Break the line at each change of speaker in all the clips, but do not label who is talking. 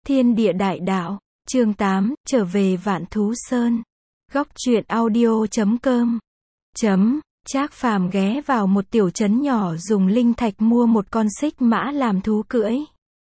Thiên địa đại đạo, chương 8, trở về Vạn Thú Sơn. Góc truyện audio.com. Trác Phàm ghé vào một tiểu trấn nhỏ dùng linh thạch mua một con xích mã làm thú cưỡi.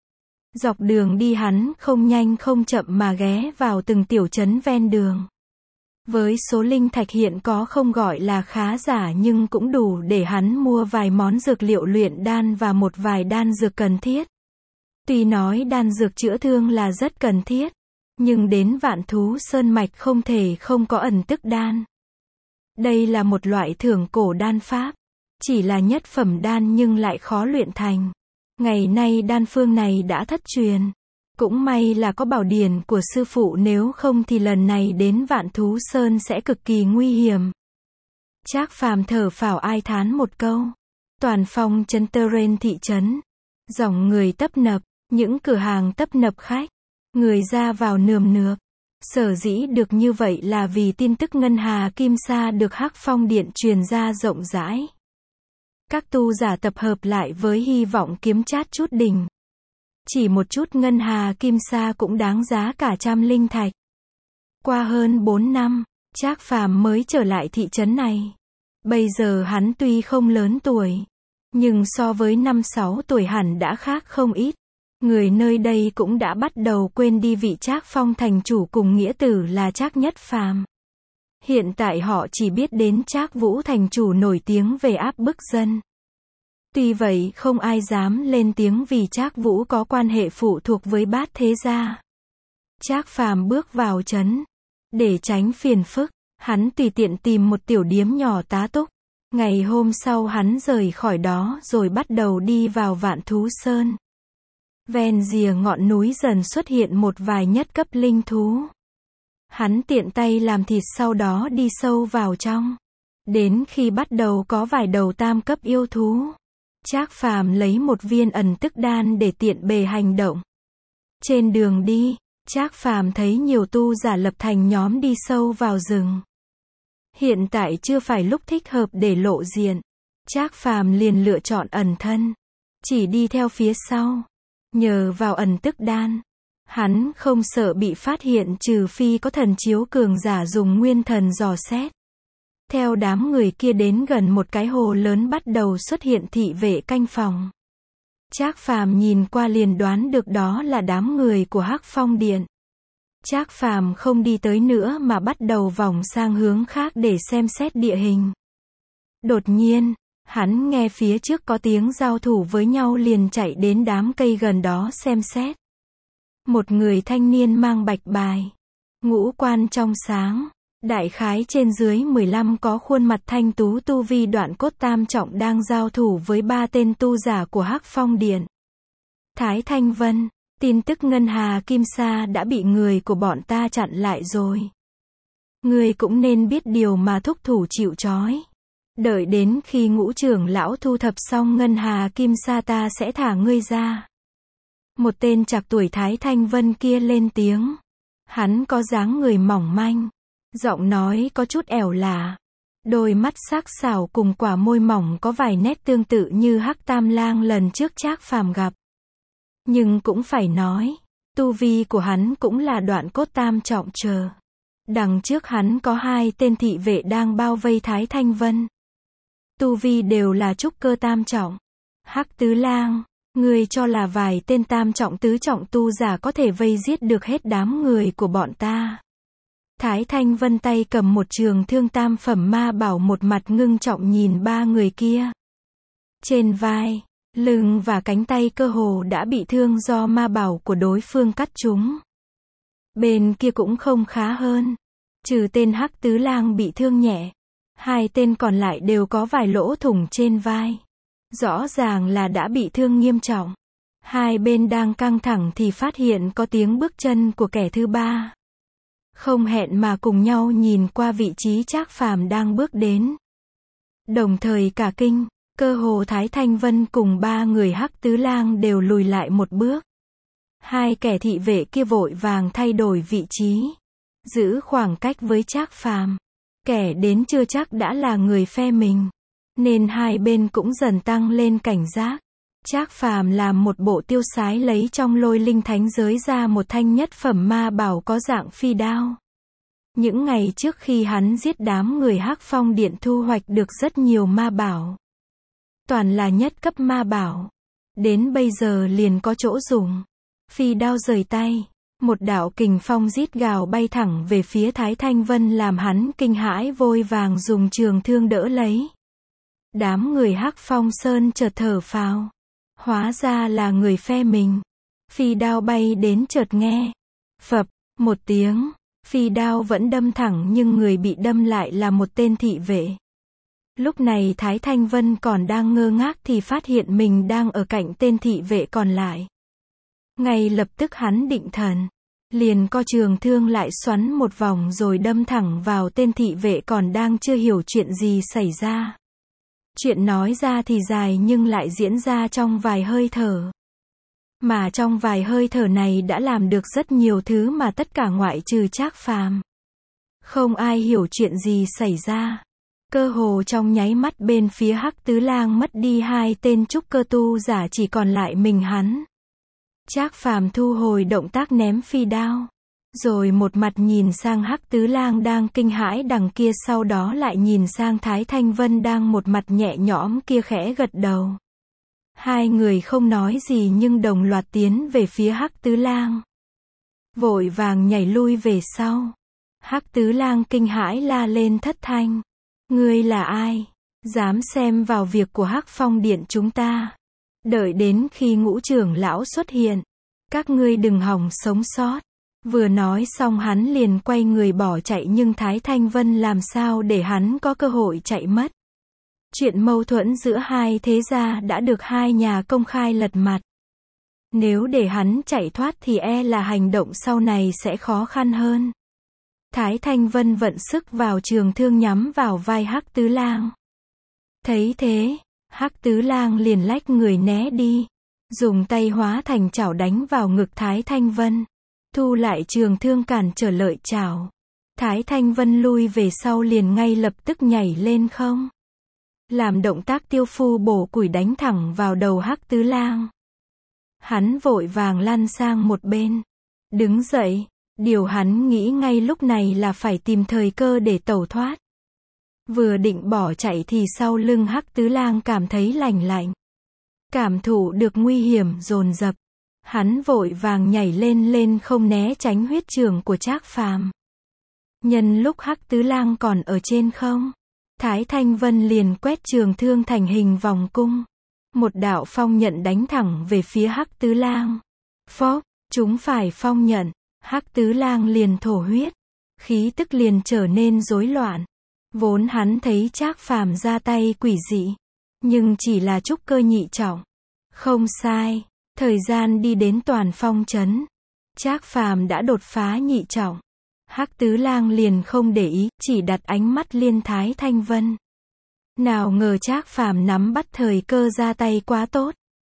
Dọc đường đi hắn không nhanh không chậm mà ghé vào từng tiểu trấn ven đường. Với số linh thạch hiện có không gọi là khá giả nhưng cũng đủ để hắn mua vài món dược liệu luyện đan và một vài đan dược cần thiết. Tuy nói đan dược chữa thương là rất cần thiết, nhưng đến Vạn Thú Sơn Mạch không thể không có ẩn tức đan. Đây là một loại thượng cổ đan pháp, chỉ là nhất phẩm đan nhưng lại khó luyện thành. Ngày nay đan phương này đã thất truyền. Cũng may là có bảo điển của sư phụ, nếu không thì lần này đến Vạn Thú Sơn sẽ cực kỳ nguy hiểm. Trác Phàm thở phào ai thán một câu. Toàn phong trấn Teren thị trấn, dòng người tấp nập, những cửa hàng tấp nập khách, người ra vào nườm nượp. Sở dĩ được như vậy là vì tin tức ngân hà kim sa được Hắc Phong Điện truyền ra rộng rãi. Các tu giả tập hợp lại với hy vọng kiếm chát chút đỉnh. Chỉ một chút ngân hà kim sa cũng đáng giá cả trăm linh thạch. Qua hơn 4 năm, Trác Phàm mới trở lại thị trấn này. Bây giờ hắn tuy không lớn tuổi, nhưng so với 5-6 tuổi hẳn đã khác không ít. Người nơi đây cũng đã bắt đầu quên đi vị Trác Phong thành chủ cùng nghĩa tử là Trác Nhất Phàm. Hiện tại họ chỉ biết đến Trác Vũ thành chủ nổi tiếng về áp bức dân. Tuy vậy không ai dám lên tiếng vì Trác Vũ có quan hệ phụ thuộc với Bát Thế Gia. Trác Phàm bước vào trấn. Để tránh phiền phức, hắn tùy tiện tìm một tiểu điếm nhỏ tá túc. Ngày hôm sau hắn rời khỏi đó rồi bắt đầu đi vào Vạn Thú Sơn. Ven rìa ngọn núi dần xuất hiện một vài nhất cấp linh thú. Hắn tiện tay làm thịt sau đó đi sâu vào trong. Đến khi bắt đầu có vài đầu tam cấp yêu thú, Trác Phàm lấy một viên ẩn tức đan để tiện bề hành động. Trên đường đi, Trác Phàm thấy nhiều tu giả lập thành nhóm đi sâu vào rừng. Hiện tại chưa phải lúc thích hợp để lộ diện. Trác Phàm liền lựa chọn ẩn thân, chỉ đi theo phía sau. Nhờ vào ẩn tức đan, hắn không sợ bị phát hiện trừ phi có thần chiếu cường giả dùng nguyên thần dò xét. Theo đám người kia đến gần một cái hồ lớn bắt đầu xuất hiện thị vệ canh phòng. Trác Phàm nhìn qua liền đoán được đó là đám người của Hắc Phong Điện. Trác Phàm không đi tới nữa mà bắt đầu vòng sang hướng khác để xem xét địa hình. Đột nhiên, hắn nghe phía trước có tiếng giao thủ với nhau liền chạy đến đám cây gần đó xem xét. Một người thanh niên mang bạch bài, ngũ quan trong sáng, đại khái trên dưới 15 có khuôn mặt thanh tú, tu vi đoạn cốt tam trọng đang giao thủ với 3 tên tu giả của Hắc Phong Điện. Thái Thanh Vân, tin tức ngân hà kim sa đã bị người của bọn ta chặn lại rồi. Ngươi cũng nên biết điều mà thúc thủ chịu trói. Đợi đến khi Ngũ trưởng lão thu thập xong ngân hà kim sa ta sẽ thả ngươi ra. Một tên trạc tuổi Thái Thanh Vân kia lên tiếng. Hắn có dáng người mỏng manh, giọng nói có chút ẻo lả, đôi mắt sắc sảo cùng quả môi mỏng có vài nét tương tự như Hắc Tam Lang lần trước Trác Phàm gặp. Nhưng cũng phải nói, tu vi của hắn cũng là đoạn cốt tam trọng chờ. Đằng trước hắn có 2 tên thị vệ đang bao vây Thái Thanh Vân. Tu vi đều là trúc cơ tam trọng. Hắc Tứ Lang, ngươi cho là vài tên tam trọng tứ trọng tu giả có thể vây giết được hết đám người của bọn ta? Thái Thanh Vân tay cầm một trường thương tam phẩm ma bảo, một mặt ngưng trọng nhìn 3 người kia. Trên vai, lưng và cánh tay cơ hồ đã bị thương do ma bảo của đối phương cắt trúng. Bên kia cũng không khá hơn. Trừ tên Hắc Tứ Lang bị thương nhẹ, 2 tên còn lại đều có vài lỗ thủng trên vai. Rõ ràng là đã bị thương nghiêm trọng. Hai bên đang căng thẳng thì phát hiện có tiếng bước chân của kẻ thứ ba. Không hẹn mà cùng nhau nhìn qua vị trí Trác Phàm đang bước đến. Đồng thời cả kinh, cơ hồ Thái Thanh Vân cùng 3 người Hắc Tứ Lang đều lùi lại một bước. 2 kẻ thị vệ kia vội vàng thay đổi vị trí, giữ khoảng cách với Trác Phàm. Kẻ đến chưa chắc đã là người phe mình, nên hai bên cũng dần tăng lên cảnh giác. Trác Phàm làm một bộ tiêu sái lấy trong Lôi Linh Thánh giới ra một thanh nhất phẩm ma bảo có dạng phi đao. Những ngày trước khi hắn giết đám người Hắc Phong Điện thu hoạch được rất nhiều ma bảo. Toàn là nhất cấp ma bảo. Đến bây giờ liền có chỗ dùng. Phi đao rời tay. Một đạo kình phong rít gào bay thẳng về phía Thái Thanh Vân làm hắn kinh hãi vội vàng dùng trường thương đỡ lấy. Đám người Hắc Phong Sơn chợt thở phào. Hóa ra là người phe mình. Phi đao bay đến chợt nghe. Phập, một tiếng. Phi đao vẫn đâm thẳng nhưng người bị đâm lại là một tên thị vệ. Lúc này Thái Thanh Vân còn đang ngơ ngác thì phát hiện mình đang ở cạnh tên thị vệ còn lại. Ngay lập tức hắn định thần. Liền co trường thương lại xoắn một vòng rồi đâm thẳng vào tên thị vệ còn đang chưa hiểu chuyện gì xảy ra. Chuyện nói ra thì dài nhưng lại diễn ra trong vài hơi thở. Mà trong vài hơi thở này đã làm được rất nhiều thứ mà tất cả ngoại trừ Trác Phàm. Không ai hiểu chuyện gì xảy ra. Cơ hồ trong nháy mắt bên phía Hắc Tứ Lang mất đi hai tên trúc cơ tu giả chỉ còn lại mình hắn. Trác Phàm thu hồi động tác ném phi đao. Rồi một mặt nhìn sang Hắc Tứ Lang đang kinh hãi đằng kia sau đó lại nhìn sang Thái Thanh Vân đang một mặt nhẹ nhõm kia khẽ gật đầu. Hai người không nói gì nhưng đồng loạt tiến về phía Hắc Tứ Lang. Vội vàng nhảy lui về sau. Hắc Tứ Lang kinh hãi la lên thất thanh. Ngươi là ai? Dám xem vào việc của Hắc Phong Điện chúng ta. Đợi đến khi Ngũ trưởng lão xuất hiện. Các ngươi đừng hòng sống sót. Vừa nói xong hắn liền quay người bỏ chạy nhưng Thái Thanh Vân làm sao để hắn có cơ hội chạy mất. Chuyện mâu thuẫn giữa hai thế gia đã được hai nhà công khai lật mặt. Nếu để hắn chạy thoát thì e là hành động sau này sẽ khó khăn hơn. Thái Thanh Vân vận sức vào trường thương nhắm vào vai Hắc Tứ Lang. Thấy thế, Hắc Tứ Lang liền lách người né đi. Dùng tay hóa thành chảo đánh vào ngực Thái Thanh Vân. Thu lại trường thương cản trở lợi chảo. Thái Thanh Vân lui về sau liền ngay lập tức nhảy lên không. Làm động tác tiêu phu bổ củi đánh thẳng vào đầu Hắc Tứ Lang. Hắn vội vàng lăn sang một bên. Đứng dậy. Điều hắn nghĩ ngay lúc này là phải tìm thời cơ để tẩu thoát. Vừa định bỏ chạy thì sau lưng Hắc Tứ Lang cảm thấy lạnh lạnh. Cảm thụ được nguy hiểm dồn dập. Hắn vội vàng nhảy lên không né tránh huyết trường của Trác Phàm. Nhân lúc Hắc Tứ Lang còn ở trên không. Thái Thanh Vân liền quét trường thương thành hình vòng cung. Một đạo phong nhận đánh thẳng về phía Hắc Tứ Lang. Phốc, chúng phải phong nhận. Hắc Tứ Lang liền thổ huyết. Khí tức liền trở nên rối loạn. Vốn hắn thấy Trác Phàm ra tay quỷ dị. Nhưng chỉ là trúc cơ nhị trọng. Không sai. Thời gian đi đến toàn phong trấn. Trác Phàm đã đột phá nhị trọng. Hắc Tứ Lang liền không để ý, chỉ đặt ánh mắt liên Thái Thanh Vân. Nào ngờ Trác Phàm nắm bắt thời cơ ra tay quá tốt.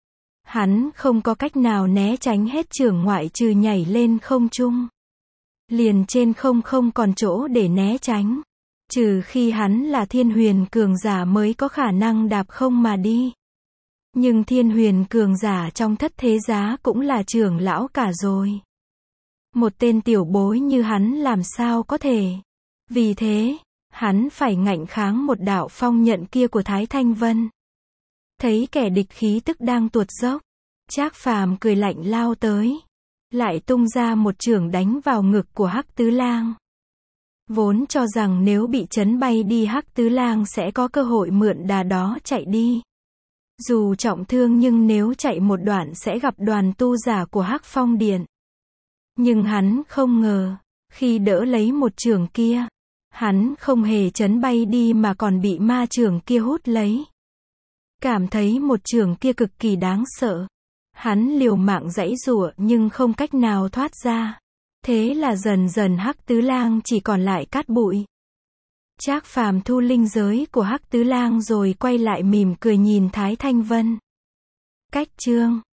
Hắn không có cách nào né tránh hết chưởng ngoại trừ nhảy lên không trung. Liền trên không không còn chỗ để né tránh. Trừ khi hắn là Thiên Huyền cường giả mới có khả năng đạp không mà đi. Nhưng Thiên Huyền cường giả trong thất thế giá cũng là trưởng lão cả rồi. Một tên tiểu bối như hắn làm sao có thể. Vì thế, hắn phải ngạnh kháng một đạo phong nhận kia của Thái Thanh Vân. Thấy kẻ địch khí tức đang tuột dốc. Trác Phàm cười lạnh lao tới. Lại tung ra một chưởng đánh vào ngực của Hắc Tứ Lang. Vốn cho rằng nếu bị chấn bay đi Hắc Tứ Lang sẽ có cơ hội mượn đà đó chạy đi. Dù trọng thương nhưng nếu chạy một đoạn sẽ gặp đoàn tu giả của Hắc Phong Điện. Nhưng hắn không ngờ, khi đỡ lấy một chưởng kia, hắn không hề chấn bay đi mà còn bị ma chưởng kia hút lấy. Cảm thấy một chưởng kia cực kỳ đáng sợ. Hắn liều mạng giãy giụa nhưng không cách nào thoát ra. Thế là dần dần Hắc Tứ Lang chỉ còn lại cát bụi. Trác Phàm thu linh giới của Hắc Tứ Lang rồi quay lại mỉm cười nhìn Thái Thanh Vân. Cách chương